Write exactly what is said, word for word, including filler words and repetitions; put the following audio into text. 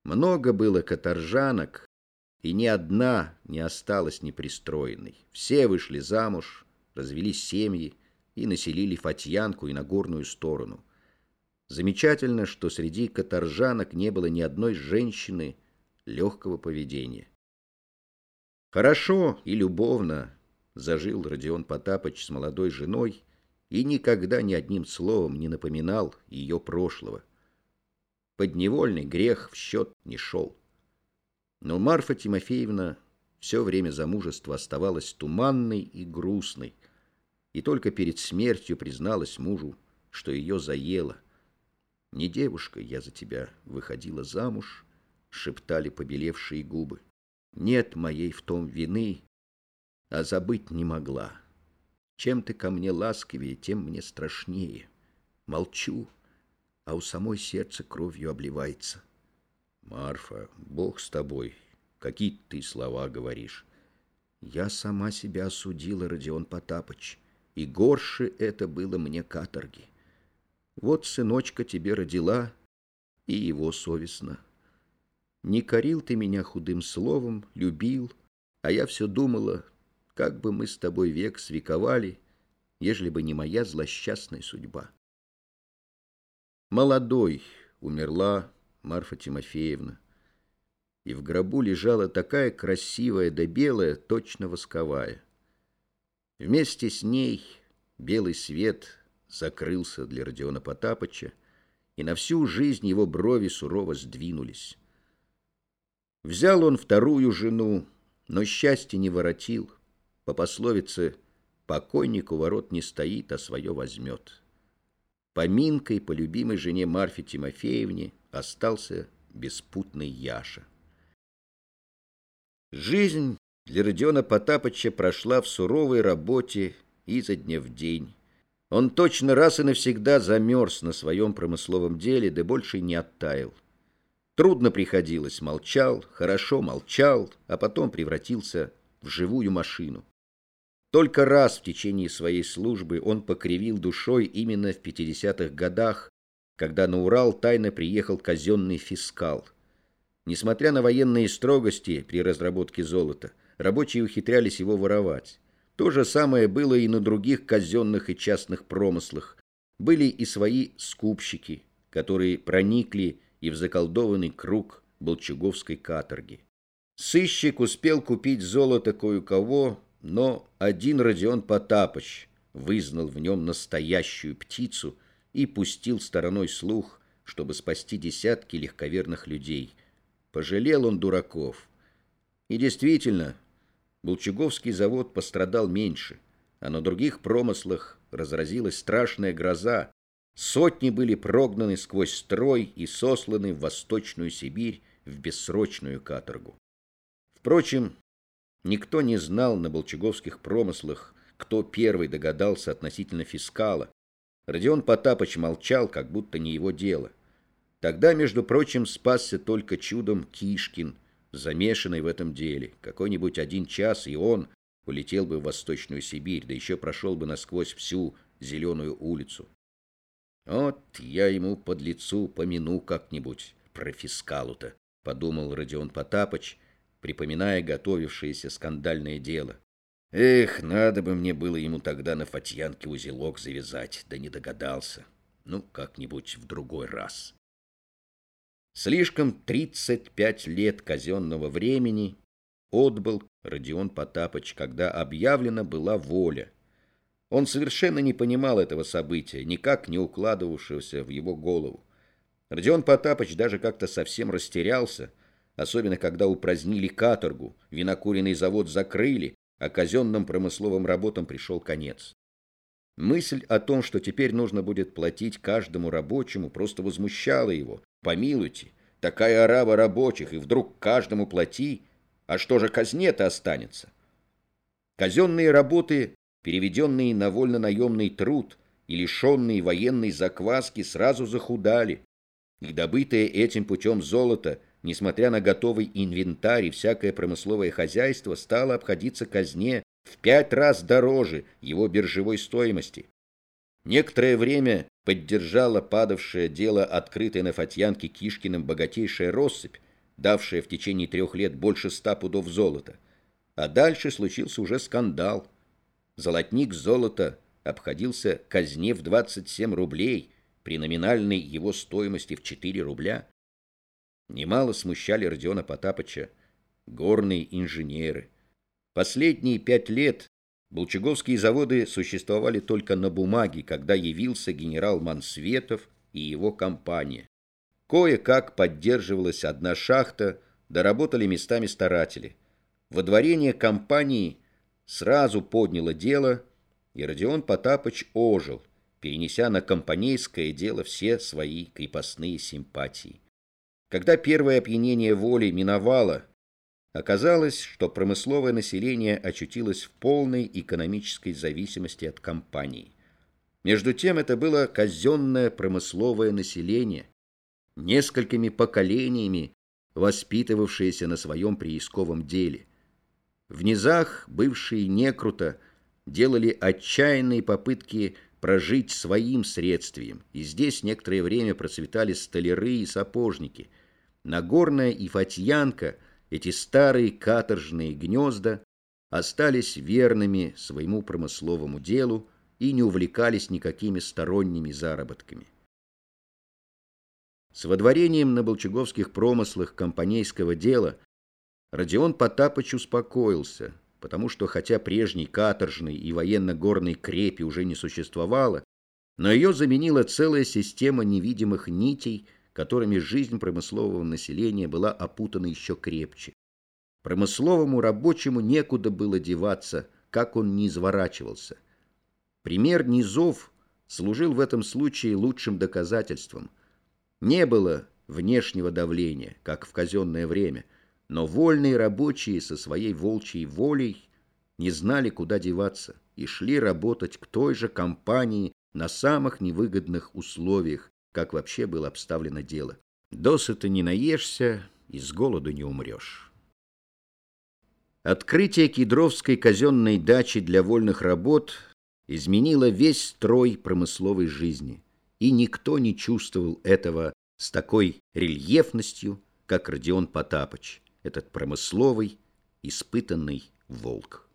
Много было каторжанок, и ни одна не осталась непристроенной. Все вышли замуж, развели семьи и населили Фатьянку и Нагорную сторону. Замечательно, что среди каторжанок не было ни одной женщины легкого поведения. Хорошо и любовно зажил Родион Потапыч с молодой женой и никогда ни одним словом не напоминал ее прошлого. Подневольный грех в счет не шел. Но Марфа Тимофеевна все время замужества оставалась туманной и грустной, и только перед смертью призналась мужу, что ее заело. «Не девушка я за тебя выходила замуж», — шептали побелевшие губы. «Нет моей в том вины, а забыть не могла. Чем ты ко мне ласковее, тем мне страшнее. Молчу, а у самой сердце кровью обливается». «Марфа, Бог с тобой, какие ты слова говоришь?» «Я сама себя осудила, Родион Потапыч, и горше это было мне каторги. Вот сыночка тебе родила, и его совестно. Не корил ты меня худым словом, любил, а я все думала, как бы мы с тобой век свековали, ежели бы не моя злосчастная судьба». Молодой умерла Марфа Тимофеевна, и в гробу лежала такая красивая да белая, точно восковая. Вместе с ней белый свет закрылся для Родиона Потапыча, и на всю жизнь его брови сурово сдвинулись. Взял он вторую жену, но счастье не воротил. По пословице «покойник у ворот не стоит, а свое возьмет». Поминкой по любимой жене Марфе Тимофеевне остался беспутный Яша. Жизнь для Родиона Потапыча прошла в суровой работе изо дня в день. Он точно раз и навсегда замерз на своем промысловом деле, да больше не оттаял. Трудно приходилось, молчал, хорошо молчал, а потом превратился в живую машину. Только раз в течение своей службы он покривил душой именно в пятидесятых годах, когда на Урал тайно приехал казенный фискал. Несмотря на военные строгости при разработке золота, рабочие ухитрялись его воровать. То же самое было и на других казенных и частных промыслах. Были и свои скупщики, которые проникли и в заколдованный круг Болчуговской каторги. Сыщик успел купить золото кое-кого, но один Родион Потапыч вызнал в нем настоящую птицу и пустил стороной слух, чтобы спасти десятки легковерных людей. Пожалел он дураков. И действительно, Болчуговский завод пострадал меньше, а на других промыслах разразилась страшная гроза. Сотни были прогнаны сквозь строй и сосланы в Восточную Сибирь в бессрочную каторгу. Впрочем, никто не знал на болчуговских промыслах, кто первый догадался относительно фискала. Родион Потапыч молчал, как будто не его дело. Тогда, между прочим, спасся только чудом Кишкин, замешанный в этом деле. Какой-нибудь один час, и он улетел бы в Восточную Сибирь, да еще прошел бы насквозь всю Зеленую улицу. «Вот я ему под лицу помяну как-нибудь про фискалу-то», — подумал Родион Потапыч, припоминая готовившееся скандальное дело. «Эх, надо бы мне было ему тогда на Фатьянке узелок завязать, да не догадался. Ну, как-нибудь в другой раз». Слишком тридцать пять лет казенного времени отбыл Родион Потапыч, когда объявлена была воля. Он совершенно не понимал этого события, никак не укладывавшегося в его голову. Родион Потапыч даже как-то совсем растерялся, особенно когда упразднили каторгу, винокуренный завод закрыли, а казенным промысловым работам пришел конец. Мысль о том, что теперь нужно будет платить каждому рабочему, просто возмущала его. Помилуйте, такая орава рабочих, и вдруг каждому плати, а что же казне-то останется? Казенные работы, переведенные на вольно-наемный труд и лишенные военной закваски, сразу захудали, и добытое этим путем золото, несмотря на готовый инвентарь и всякое промысловое хозяйство, стало обходиться казне в пять раз дороже его биржевой стоимости. Некоторое время поддержала падавшее дело открытое на Фатьянке Кишкиным богатейшая россыпь, давшая в течение трех лет больше ста пудов золота. А дальше случился уже скандал. Золотник золота обходился казне в двадцать семь рублей при номинальной его стоимости в четыре рубля. Немало смущали Родиона Потапыча горные инженеры. Последние пять лет Болчаговские заводы существовали только на бумаге, когда явился генерал Мансветов и его компания. Кое-как поддерживалась одна шахта, доработали местами старатели. Водворение компании сразу подняло дело, и Родион Потапыч ожил, перенеся на компанейское дело все свои крепостные симпатии. Когда первое опьянение воли миновало, оказалось, что промысловое население очутилось в полной экономической зависимости от компании. Между тем это было казенное промысловое население, несколькими поколениями воспитывавшееся на своем приисковом деле. В низах бывшие некрута делали отчаянные попытки прожить своим средствием, и здесь некоторое время процветали столяры и сапожники. Нагорная и Фатьянка, эти старые каторжные гнезда, остались верными своему промысловому делу и не увлекались никакими сторонними заработками. С водворением на болчаговских промыслах компанейского дела Родион Потапыч успокоился, потому что, хотя прежней каторжной и военно-горной крепи уже не существовало, но ее заменила целая система невидимых нитей, которыми жизнь промыслового населения была опутана еще крепче. Промысловому рабочему некуда было деваться, как он ни изворачивался. Пример низов служил в этом случае лучшим доказательством. Не было внешнего давления, как в казенное время, но вольные рабочие со своей волчьей волей не знали, куда деваться, и шли работать к той же компании на самых невыгодных условиях, как вообще было обставлено дело. Досыта не наешься и с голоду не умрешь. Открытие Кедровской казенной дачи для вольных работ изменило весь строй промысловой жизни, и никто не чувствовал этого с такой рельефностью, как Родион Потапыч, этот промысловый, испытанный волк.